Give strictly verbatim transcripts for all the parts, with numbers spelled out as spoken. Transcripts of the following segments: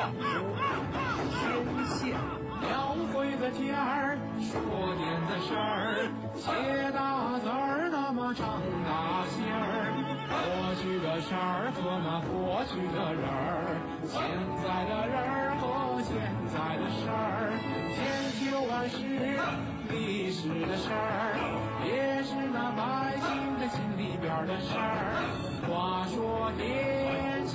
话说天下， 描绘个尖儿，说点子事儿，写大字儿，那么长大心儿。过去的事儿和那过去的人儿，现在的人儿和现在的事儿，千秋万世历史的事儿，也是那百姓的心里边的事儿。话说天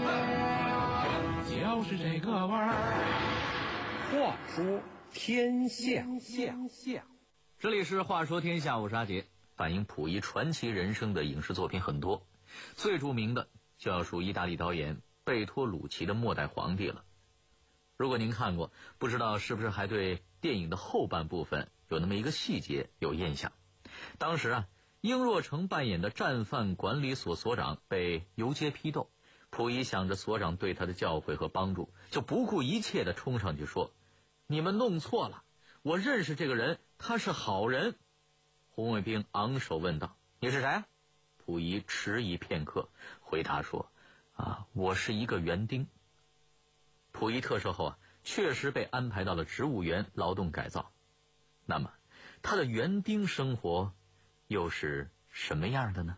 下，就是这个味儿。 话说天下， 这里是话说天下，我是阿杰。反映溥仪传奇人生的影视作品很多，最著名的就要数意大利导演贝托鲁奇的《末代皇帝》了。如果您看过，不知道是不是还对电影的后半部分有那么一个细节有印象。当时啊，英若诚扮演的战犯管理所所长被游街批斗，溥仪想着所长对他的教诲和帮助，就不顾一切地冲上去说：你们弄错了，我认识这个人，他是好人。红卫兵昂首问道：你是谁啊？溥仪迟疑片刻，回答说：啊，我是一个园丁。溥仪特赦后啊，确实被安排到了植物园劳动改造。那么他的园丁生活又是什么样的呢？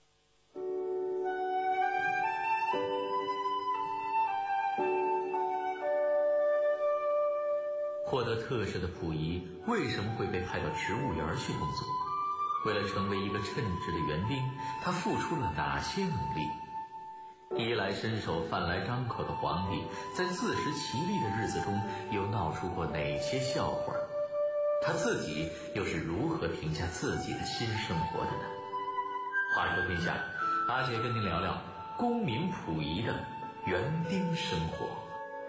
获得特赦的溥仪为什么会被派到植物园去工作？为了成为一个称职的园丁，他付出了哪些努力？衣来伸手饭来张口的皇帝，在自食其力的日子中又闹出过哪些笑话？他自己又是如何评价自己的新生活的呢？话说天下，阿杰跟您聊聊功名溥仪的园丁生活。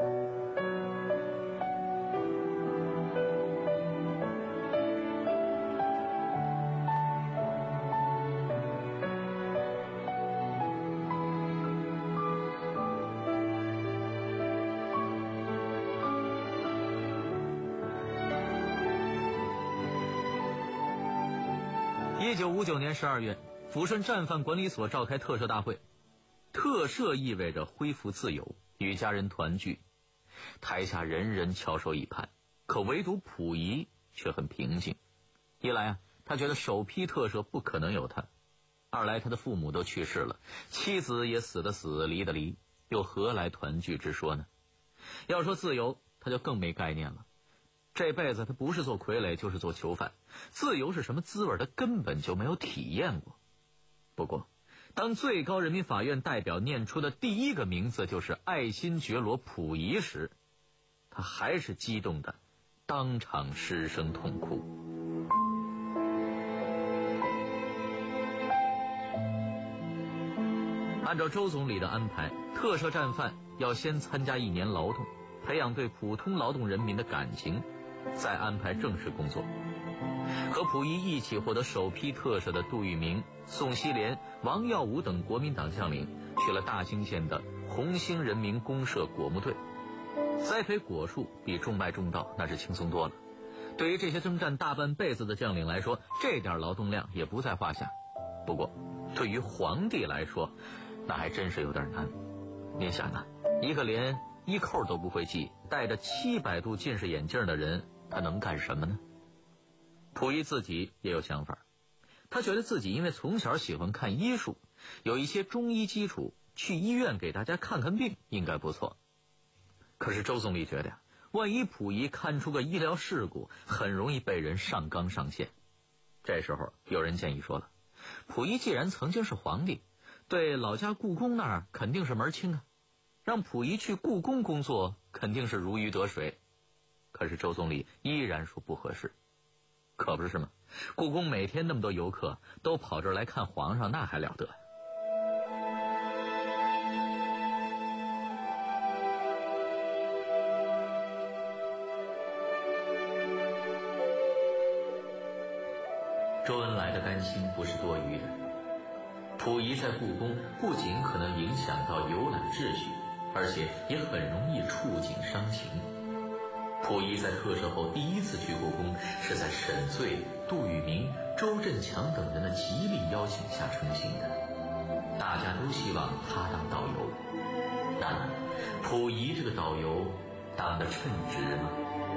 一九五九年十二月，抚顺战犯管理所召开特赦大会。特赦意味着恢复自由，与家人团聚。台下人人翘首以盼，可唯独溥仪却很平静。一来啊，他觉得首批特赦不可能有他；二来他的父母都去世了，妻子也死的死，离的离，又何来团聚之说呢？要说自由，他就更没概念了。这辈子他不是做傀儡就是做囚犯，自由是什么滋味他根本就没有体验过。不过当最高人民法院代表念出的第一个名字就是爱新觉罗溥仪时，他还是激动的当场失声痛哭。按照周总理的安排，特赦战犯要先参加一年劳动，培养对普通劳动人民的感情，再安排正式工作。和溥仪一起获得首批特赦的杜聿明、宋希濂、王耀武等国民党将领去了大兴县的红星人民公社果木队。栽培果树比种麦种稻那是轻松多了，对于这些征战大半辈子的将领来说，这点劳动量也不在话下。不过对于皇帝来说，那还真是有点难。您想啊，一个连一扣都不会系，戴着七百度近视眼镜的人，他能干什么呢？溥仪自己也有想法，他觉得自己因为从小喜欢看医术，有一些中医基础，去医院给大家看看病应该不错。可是周总理觉得呀，万一溥仪看出个医疗事故，很容易被人上纲上线。这时候有人建议说了，溥仪既然曾经是皇帝，对老家故宫那儿肯定是门清啊，让溥仪去故宫工作肯定是如鱼得水。可是周总理依然说不合适。可不是吗？故宫每天那么多游客都跑这儿来看皇上，那还了得。周恩来的担心不是多余的。溥仪在故宫不仅可能影响到游览秩序，而且也很容易触景伤情。溥仪在特赦后第一次去故宫，是在沈醉、杜聿明、周振强等人的极力邀请下成行的。大家都希望他当导游。 那溥仪这个导游当得称职吗？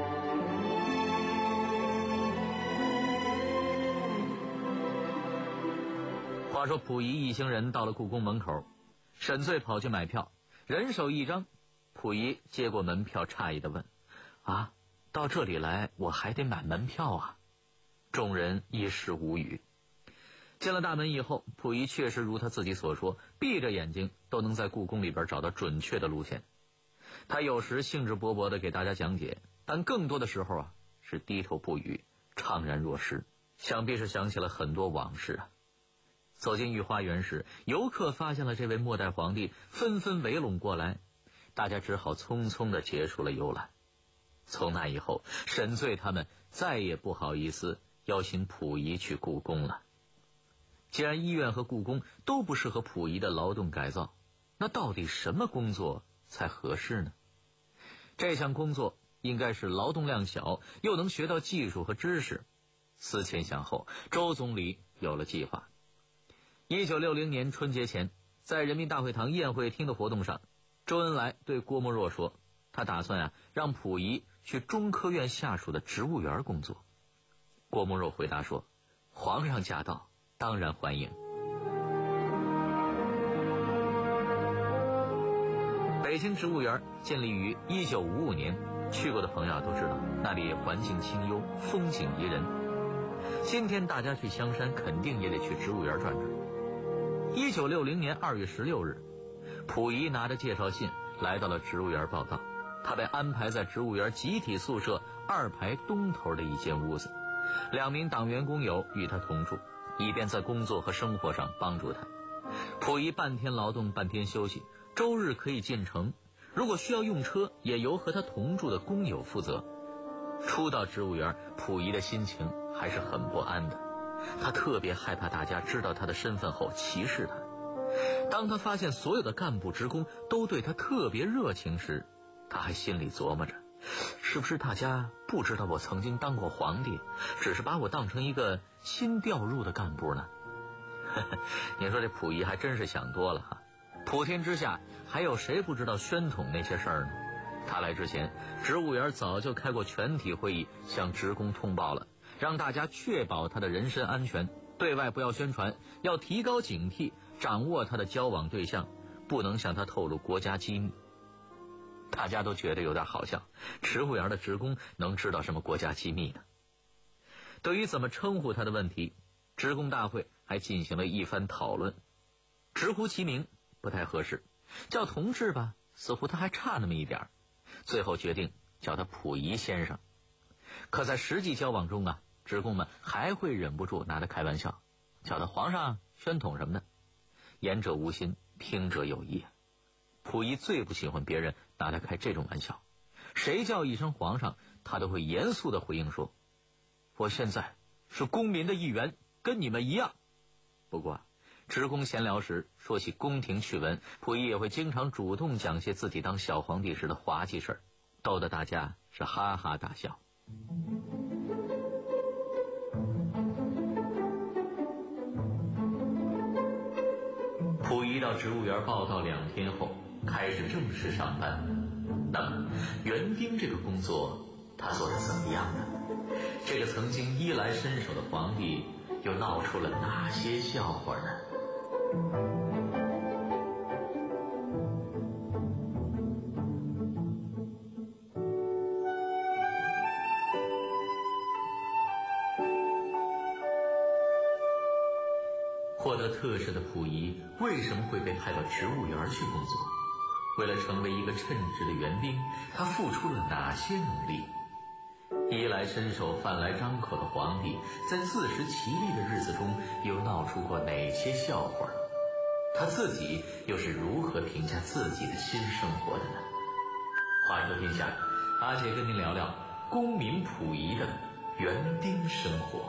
话说溥仪一行人到了故宫门口，沈醉跑去买票，人手一张。溥仪接过门票，诧异地问：啊，到这里来我还得买门票啊？众人一时无语。进了大门以后，溥仪确实如他自己所说，闭着眼睛都能在故宫里边找到准确的路线。他有时兴致勃勃地给大家讲解，但更多的时候啊是低头不语，怅然若失，想必是想起了很多往事啊。走进御花园时，游客发现了这位末代皇帝，纷纷围拢过来，大家只好匆匆地结束了游览。从那以后，沈醉他们再也不好意思邀请溥仪去故宫了。既然医院和故宫都不适合溥仪的劳动改造，那到底什么工作才合适呢？这项工作应该是劳动量小，又能学到技术和知识。思前想后，周总理有了计划。一九六零年春节前，在人民大会堂宴会厅的活动上，周恩来对郭沫若说，他打算啊让溥仪去中科院下属的植物园工作。郭沫若回答说，皇上驾到，当然欢迎。北京植物园建立于一九五五年，去过的朋友都知道，那里环境清幽，风景宜人。今天大家去香山，肯定也得去植物园转转。一九六零年二月十六日，溥仪拿着介绍信来到了植物园报道。他被安排在植物园集体宿舍二排东头的一间屋子，两名党员工友与他同住，以便在工作和生活上帮助他。溥仪半天劳动半天休息，周日可以进城，如果需要用车也由和他同住的工友负责。初到植物园，溥仪的心情还是很不安的，他特别害怕大家知道他的身份后歧视他。当他发现所有的干部职工都对他特别热情时，他还心里琢磨着，是不是大家不知道我曾经当过皇帝，只是把我当成一个新调入的干部呢？你说这溥仪还真是想多了哈。普天之下还有谁不知道宣统那些事儿呢？他来之前，植物园早就开过全体会议，向职工通报了，让大家确保他的人身安全，对外不要宣传，要提高警惕，掌握他的交往对象，不能向他透露国家机密。大家都觉得有点好笑，植物园的职工能知道什么国家机密呢？对于怎么称呼他的问题，职工大会还进行了一番讨论。直呼其名不太合适，叫同志吧，似乎他还差那么一点，最后决定叫他溥仪先生。可在实际交往中啊，职工们还会忍不住拿他开玩笑，叫他皇上、宣统什么的。言者无心，听者有意。溥仪最不喜欢别人拿他开这种玩笑，谁叫一声皇上，他都会严肃地回应说，我现在是公民的一员，跟你们一样。不过职工闲聊时说起宫廷趣闻，溥仪也会经常主动讲些自己当小皇帝时的滑稽事儿，逗得大家是哈哈大笑。溥仪到植物园报道两天后，开始正式上班。那么园丁这个工作他做得怎么样呢？这个曾经衣来伸手的皇帝又闹出了哪些笑话呢？获得特赦的溥仪为什么会被派到植物园去工作？为了成为一个称职的园丁，他付出了哪些努力？衣来伸手饭来张口的皇帝，在自食其力的日子中又闹出过哪些笑话？他自己又是如何评价自己的新生活的呢？话说天下，阿杰跟您聊聊公民溥仪的园丁生活。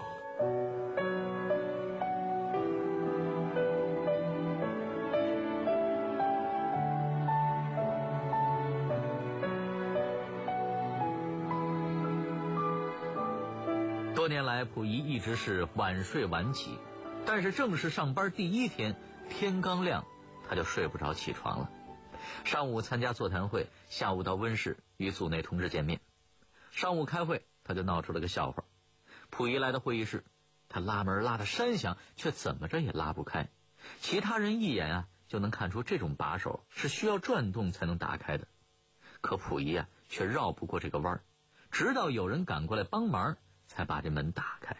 多年来，溥仪一直是晚睡晚起，但是正式上班第一天，天刚亮，他就睡不着起床了。 上午参加座谈会，下午到温室与组内同志见面。上午开会，他就闹出了个笑话。溥仪来到会议室，他拉门拉得山响，却怎么着也拉不开。其他人一眼啊就能看出这种把手是需要转动才能打开的，可溥仪啊却绕不过这个弯儿，直到有人赶过来帮忙，才把这门打开。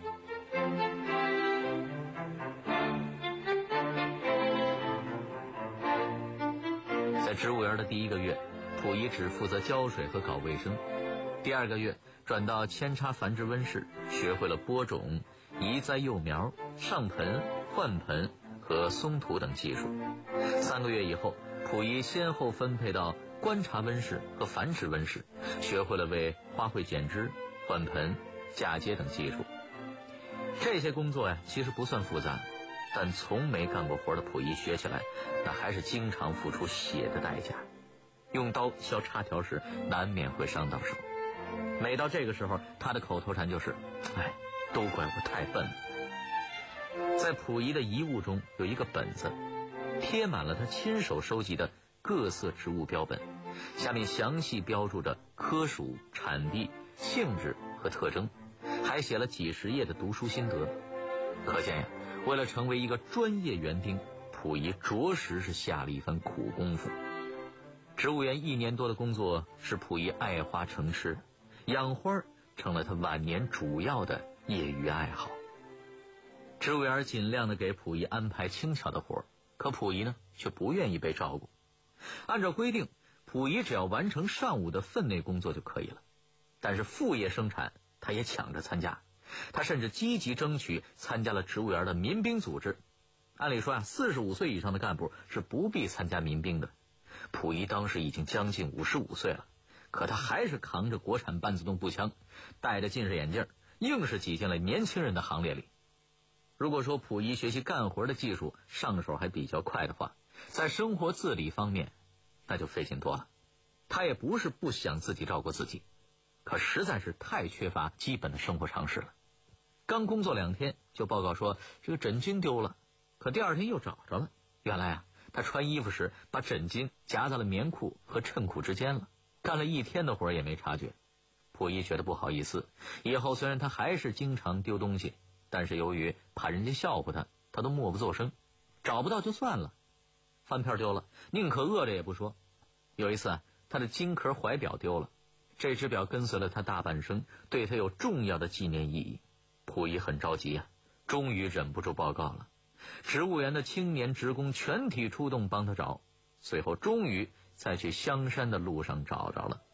在植物园的第一个月，溥仪只负责浇水和搞卫生。第二个月转到扦插繁殖温室，学会了播种、移栽幼苗、上盆、换盆和松土等技术。三个月以后，溥仪先后分配到观察温室和繁殖温室，学会了为花卉剪枝、换盆、嫁接等技术。这些工作呀，其实不算复杂，但从没干过活的溥仪学起来，那还是经常付出血的代价。用刀削插条时，难免会伤到手。每到这个时候，他的口头禅就是：“哎，都怪我太笨了。”在溥仪的遗物中有一个本子，贴满了他亲手收集的各色植物标本，下面详细标注着科属、产地、性质和特征，还写了几十页的读书心得。可见呀，为了成为一个专业园丁，溥仪着实是下了一番苦功夫。植物园一年多的工作使溥仪爱花成痴，养花成了他晚年主要的业余爱好。植物园尽量的给溥仪安排轻巧的活，可溥仪呢却不愿意被照顾。按照规定，溥仪只要完成上午的分内工作就可以了，但是副业生产他也抢着参加。他甚至积极争取参加了植物园的民兵组织。按理说啊，四十五岁以上的干部是不必参加民兵的。溥仪当时已经将近五十五岁了，可他还是扛着国产半自动步枪，戴着近视眼镜，硬是挤进了年轻人的行列里。如果说溥仪学习干活的技术上手还比较快的话，在生活自理方面那就费劲多了。他也不是不想自己照顾自己，可实在是太缺乏基本的生活常识了。刚工作两天就报告说这个枕巾丢了，可第二天又找着了。原来啊，他穿衣服时把枕巾夹在了棉裤和衬裤之间了，干了一天的活也没察觉。溥仪觉得不好意思，以后虽然他还是经常丢东西，但是由于怕人家笑话他，他都默不作声。找不到就算了，饭片丢了宁可饿着也不说。有一次啊，他的金壳怀表丢了，这只表跟随了他大半生，对他有重要的纪念意义。溥仪很着急啊，终于忍不住报告了。植物园的青年职工全体出动帮他找，最后终于在去香山的路上找着了。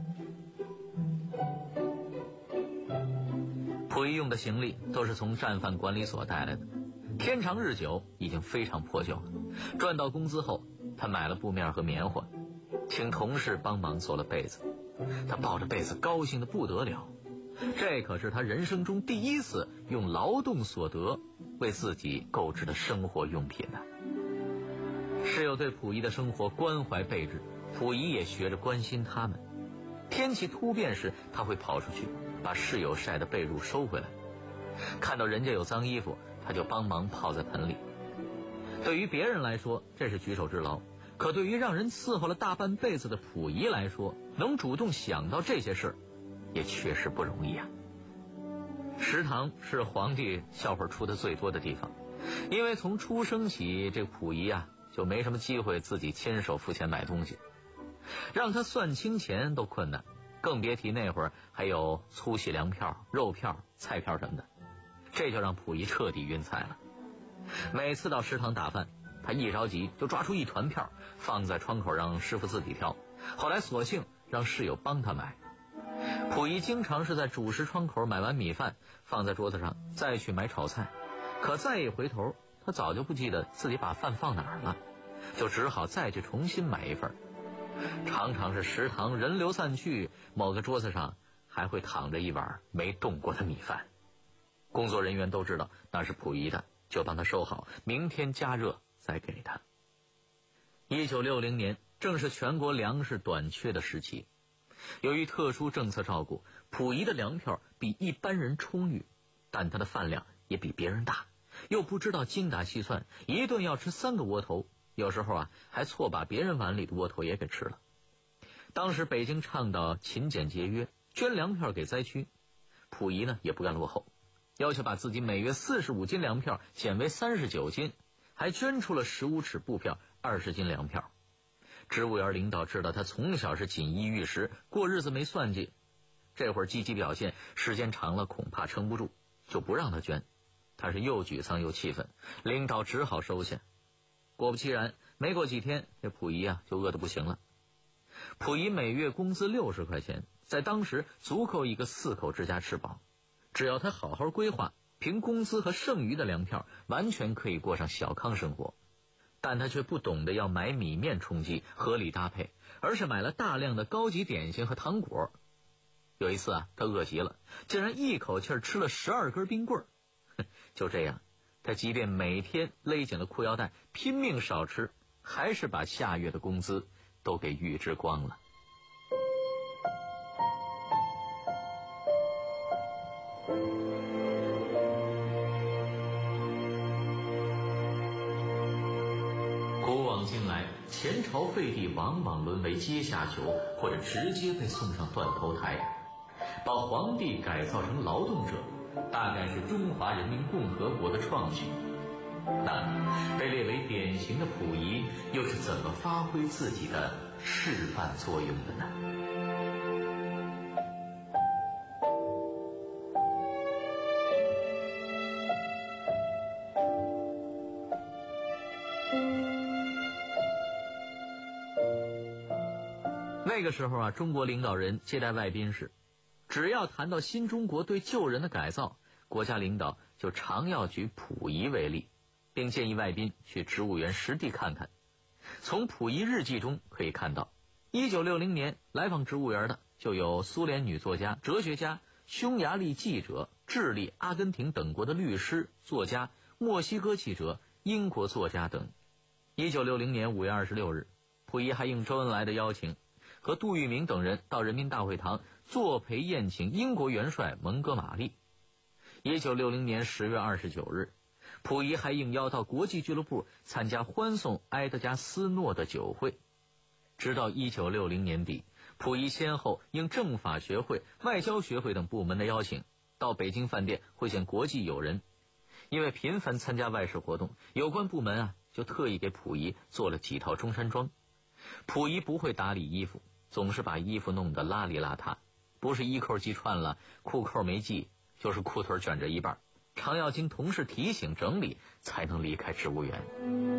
溥仪用的行李都是从战犯管理所带来的，天长日久已经非常破旧了。赚到工资后，他买了布面和棉花，请同事帮忙做了被子。他抱着被子高兴得不得了，这可是他人生中第一次用劳动所得为自己购置的生活用品呢、啊。室友对溥仪的生活关怀备至，溥仪也学着关心他们。天气突变时，他会跑出去把室友晒的被褥收回来，看到人家有脏衣服，他就帮忙泡在盆里。对于别人来说这是举手之劳，可对于让人伺候了大半辈子的溥仪来说，能主动想到这些事儿也确实不容易啊。食堂是皇帝笑话出的最多的地方，因为从出生起，这溥仪啊就没什么机会自己亲手付钱买东西，让他算清钱都困难，更别提那会儿还有粗细粮票、肉票、菜票什么的，这就让溥仪彻底晕菜了。每次到食堂打饭，他一着急就抓出一团票放在窗口让师傅自己挑，后来索性让室友帮他买。溥仪经常是在主食窗口买完米饭放在桌子上，再去买炒菜，可再一回头，他早就不记得自己把饭放哪儿了，就只好再去重新买一份。常常是食堂人流散去，某个桌子上还会躺着一碗没动过的米饭。工作人员都知道那是溥仪的，就帮他收好，明天加热再给他。一九六零年正是全国粮食短缺的时期，由于特殊政策照顾，溥仪的粮票比一般人充裕，但他的饭量也比别人大，又不知道精打细算，一顿要吃三个窝头， 有时候啊还错把别人碗里的窝头也给吃了。当时北京倡导勤俭节约，捐粮票给灾区，溥仪呢也不甘落后，要求把自己每月四十五斤粮票减为三十九斤，还捐出了十五尺布票二十斤粮票。植物园领导知道他从小是锦衣玉食，过日子没算计，这会儿积极表现，时间长了恐怕撑不住，就不让他捐。他是又沮丧又气愤，领导只好收下。果不其然，没过几天，这溥仪啊就饿得不行了。溥仪每月工资六十块钱，在当时足够一个四口之家吃饱，只要他好好规划，凭工资和剩余的粮票，完全可以过上小康生活。但他却不懂得要买米面充饥，合理搭配，而是买了大量的高级点心和糖果。有一次啊，他饿极了，竟然一口气吃了十二根冰棍儿。就这样，他即便每天勒紧了裤腰带，拼命少吃，还是把下月的工资都给预支光了。古往今来，前朝废帝往往沦为阶下囚，或者直接被送上断头台。把皇帝改造成劳动者，大概是中华人民共和国的创举。那被列为典型的溥仪，又是怎么发挥自己的示范作用的呢？那个时候啊，中国领导人接待外宾时，只要谈到新中国对旧人的改造，国家领导就常要举溥仪为例，并建议外宾去植物园实地看看。从溥仪日记中可以看到，一九六零年来访植物园的就有苏联女作家、哲学家、匈牙利记者、智利、阿根廷等国的律师、作家、墨西哥记者、英国作家等。一九六零年五月二十六日，溥仪还应周恩来的邀请，和杜聿明等人到人民大会堂作陪宴请英国元帅蒙哥马利。一九六零年十月二十九日，溥仪还应邀到国际俱乐部参加欢送埃德加斯诺的酒会。直到一九六零年底，溥仪先后应政法学会、外交学会等部门的邀请，到北京饭店会见国际友人。因为频繁参加外事活动，有关部门啊就特意给溥仪做了几套中山装。溥仪不会打理衣服，总是把衣服弄得邋里邋遢，不是衣扣系串了，裤扣没系，就是裤腿卷着一半，常要经同事提醒整理才能离开植物园。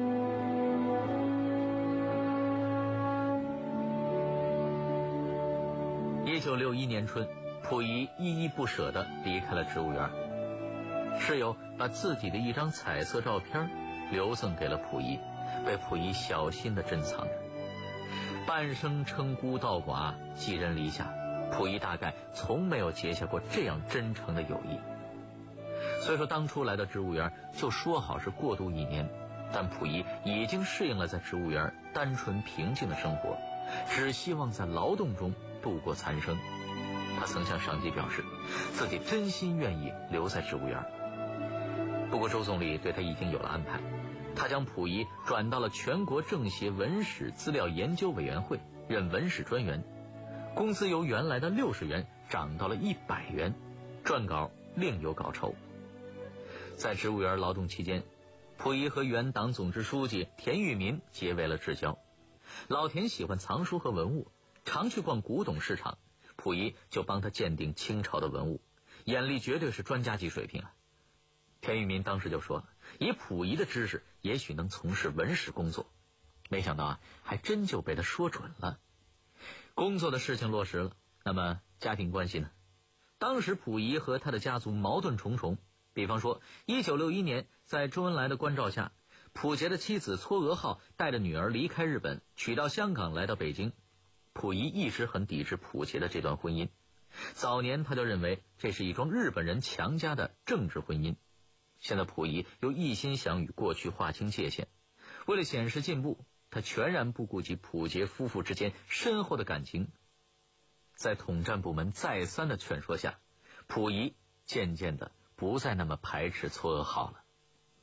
一九六一年春，溥仪依依不舍地离开了植物园，室友把自己的一张彩色照片留赠给了溥仪，被溥仪小心地珍藏着。半生称孤道寡，寄人篱下，溥仪大概从没有结下过这样真诚的友谊。虽说当初来到植物园就说好是过渡一年，但溥仪已经适应了在植物园单纯平静的生活，只希望在劳动中度过残生。他曾向上级表示，自己真心愿意留在植物园。不过周总理对他已经有了安排，他将溥仪转到了全国政协文史资料研究委员会任文史专员，工资由原来的六十元涨到了一百元，撰稿另有稿酬。在植物园劳动期间，溥仪和原党总支书记田玉民结为了至交。老田喜欢藏书和文物，常去逛古董市场，溥仪就帮他鉴定清朝的文物，眼力绝对是专家级水平啊。田玉民当时就说了，以溥仪的知识也许能从事文史工作。没想到啊，还真就被他说准了。工作的事情落实了，那么家庭关系呢？当时溥仪和他的家族矛盾重重。比方说一九六一年，在周恩来的关照下，溥杰的妻子嵯峨号带着女儿离开日本，娶到香港来到北京。溥仪一直很抵制溥杰的这段婚姻，早年他就认为这是一桩日本人强加的政治婚姻。现在溥仪又一心想与过去划清界限，为了显示进步，他全然不顾及溥杰夫妇之间深厚的感情。在统战部门再三的劝说下，溥仪渐渐的不再那么排斥嵯峨号了。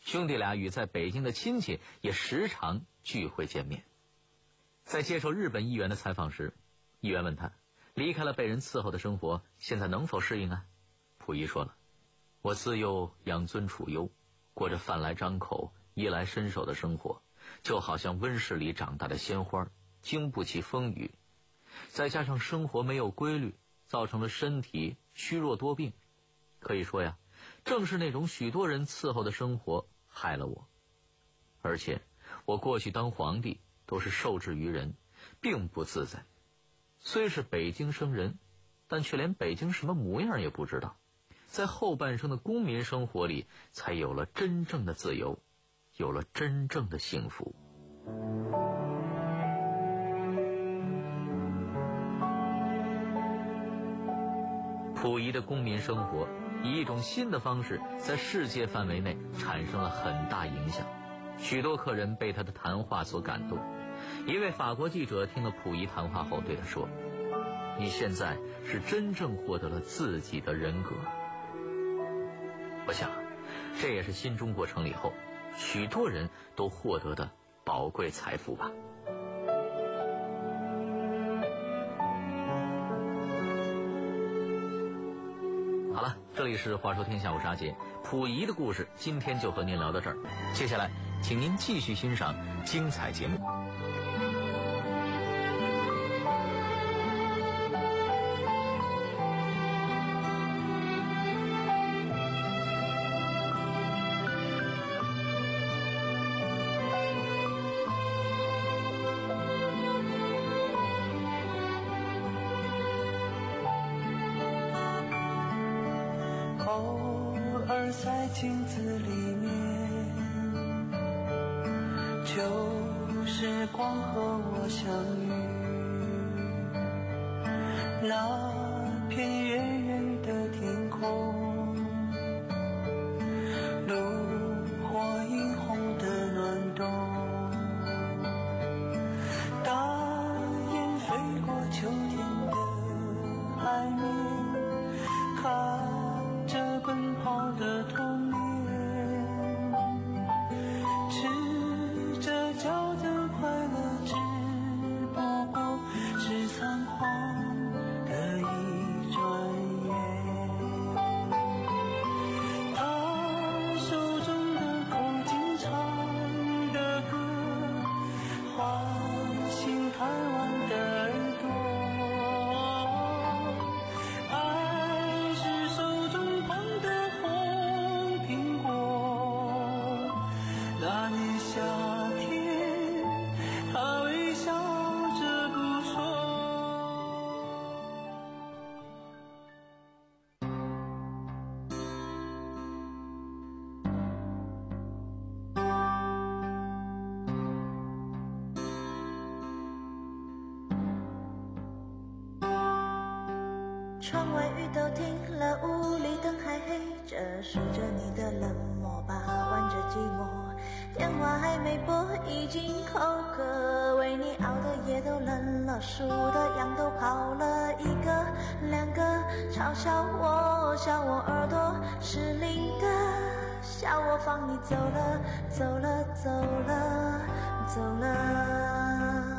兄弟俩与在北京的亲戚也时常聚会见面。在接受日本议员的采访时，议员问他，离开了被人伺候的生活，现在能否适应啊？溥仪说了，我自幼养尊处优，过着饭来张口衣来伸手的生活，就好像温室里长大的鲜花，经不起风雨，再加上生活没有规律，造成了身体虚弱多病。可以说呀，正是那种许多人伺候的生活害了我。而且我过去当皇帝都是受制于人，并不自在。虽是北京生人，但却连北京什么模样也不知道。在后半生的公民生活里，才有了真正的自由，有了真正的幸福。溥仪的公民生活以一种新的方式在世界范围内产生了很大影响，许多客人被他的谈话所感动。一位法国记者听了溥仪谈话后对他说，你现在是真正获得了自己的人格。我想这也是新中国成立后许多人都获得的宝贵财富吧。好了，这里是话说天下，我是阿杰。溥仪的故事今天就和您聊到这儿，接下来请您继续欣赏精彩节目。 在镜子里面，旧时光和我相遇，那片远远的天空，炉火映红的暖冬，大雁飞过秋天的海面，看着奔跑的童年，赤着脚的快乐只不过是仓皇的一转眼，他手中的口琴唱的歌唤醒贪玩的耳朵，那年夏天，他微笑着不说。 窗外雨都停了，屋里灯还黑着，数着你的冷漠吧，玩着寂寞。电话还没拨，已经口渴，为你熬的夜都冷了，数的羊都跑了，一个两个，嘲笑我，笑我耳朵失灵的，笑我放你走了，走了，走了，走了。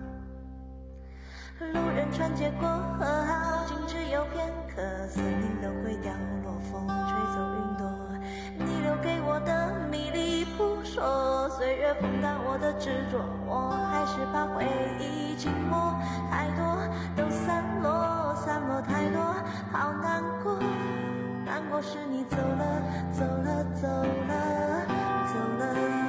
路人穿街过河，好景只有片刻，森林都会掉落，风吹走云朵，你留给我的迷离扑朔，岁月风干我的执着，我还是怕回忆寂寞，太多都散落，散落太多，好难过，难过是你走了，走了，走了，走了。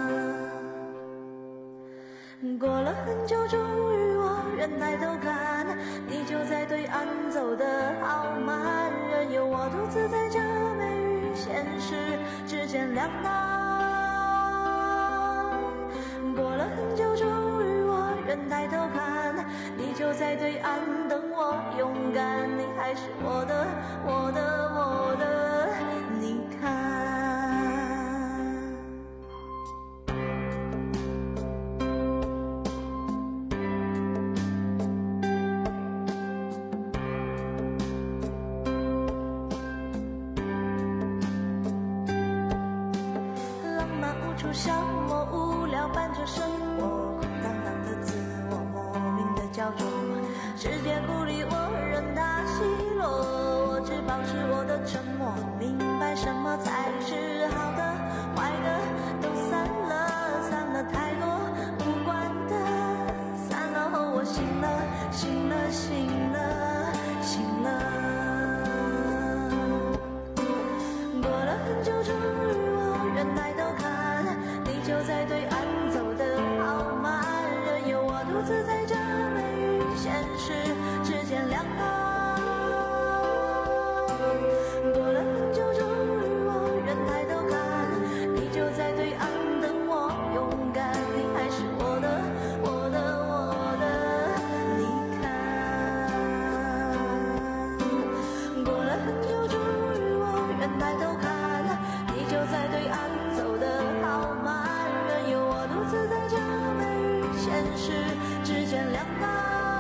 过了很久，终于我人抬头看，你就在对岸走得好慢，任由我独自在这美与现实之间两难。过了很久，终于我人抬头看，你就在对岸等我勇敢，你还是我的，我的，我的，你看。 无处消磨，无聊伴着生活，空荡荡的自我，莫名的焦灼。世界鼓励我任它奚落，我只保持我的沉默，明白什么才是好的，坏的都散了，散了太多无关的，散了后我醒了，醒了，醒了，醒了。过了很久，终于我人抬头看，你就在对岸走得好慢，任由我独自在这美与现实之间两难。过了很久，终于我人抬头看，你就在对岸等我，勇敢，你还是我的，我的，我的，你看。过了很久，终于我人抬头看，你就在对岸走得好慢，任由我独自在这美与现实之间两难。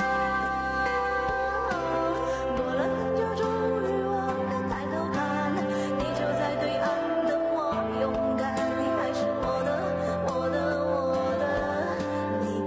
过了很久，终于我人抬头看，你就在对岸等我，勇敢，你还是我的，我的，我的，你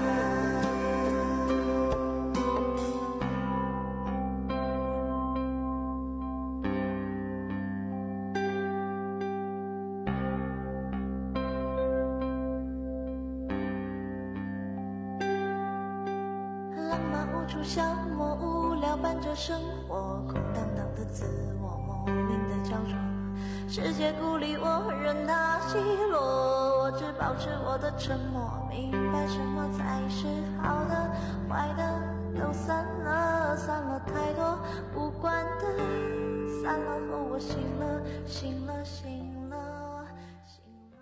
看。浪漫无处消磨，无聊伴着生活，空荡荡的自我，莫名的焦灼。世界鼓励我任它奚落，我只保持我的沉默，明白什么才是好的，坏的都散了，散了太多无关的，散了后我醒了，醒了，醒了，醒了。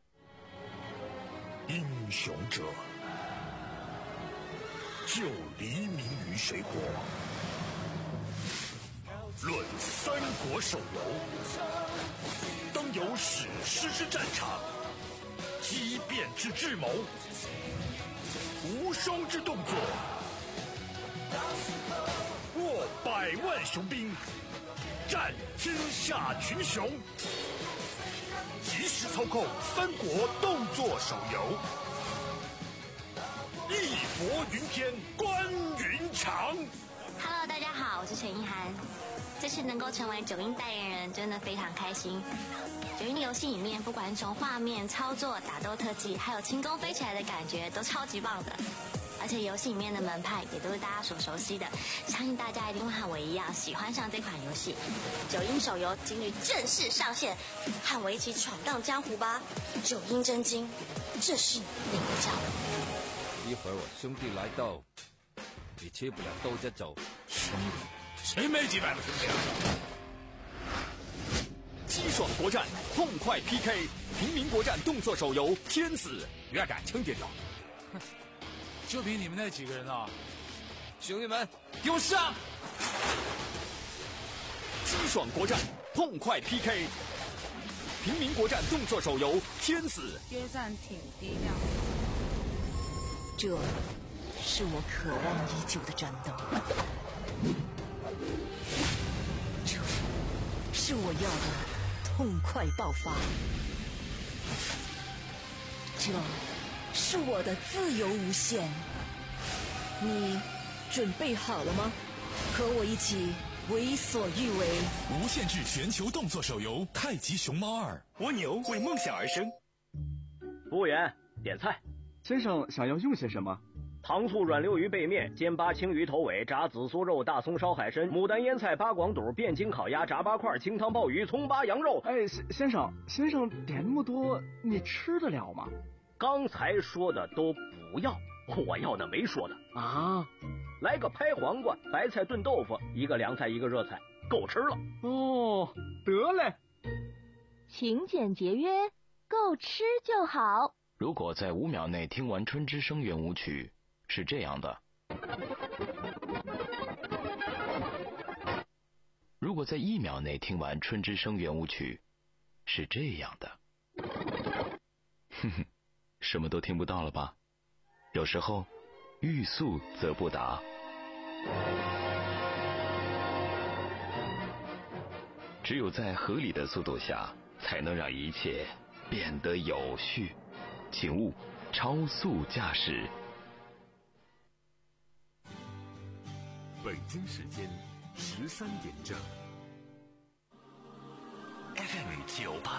英雄者，就黎明于水火。论三国手游，当有史诗之战场，激变之智谋，无双之动作，握百万雄兵，战天下群雄。即时操控三国动作手游，义薄云天，关云长。 Hello， 大家好，我是陈意涵。这次能够成为九阴代言人，真的非常开心。九阴的游戏里面，不管是从画面、操作、打斗特技，还有轻功飞起来的感觉，都超级棒的。而且游戏里面的门派也都是大家所熟悉的，相信大家一定会和我一样喜欢上这款游戏。九阴手游今日正式上线，和我一起闯荡江湖吧！九阴真经，这是领教。 一会儿我兄弟来到，你吃不了兜着走。 兄弟，谁没几百个兄弟啊？ 激爽国战，痛快 P K， 平民国战动作手游《天子》， 越敢称点头。就凭你们那几个人啊！ 兄弟们，给我上！ 激爽国战，痛快 P K， 平民国战动作手游《天子》。 约战挺低调。 这是我渴望已久的战斗，这是我要的痛快爆发，这是我的自由无限。你准备好了吗？和我一起为所欲为。 无限制全球动作手游《太极熊猫二》。 蜗牛为梦想而生。 服务员，点菜。 先生想要用些什么？ 糖醋软溜鱼背面、煎八青鱼头尾、炸紫苏肉、大葱烧海参、牡丹腌菜、八广肚、汴京烤鸭、炸八块、清汤鲍鱼、葱八羊肉。 哎，先生，先生点那么多，你吃得了吗？ 刚才说的都不要，我要的没说的啊。 来个拍黄瓜、白菜炖豆腐，一个凉菜一个热菜，够吃了。 哦，得嘞。 勤俭节约，够吃就好。 如果在五秒内听完《春之声》圆舞曲，是这样的；如果在一秒内听完《春之声》圆舞曲，是这样的。哼哼，什么都听不到了吧？有时候，欲速则不达。只有在合理的速度下，才能让一切变得有序，请勿超速驾驶。 北京时间十三点整。F M 九八。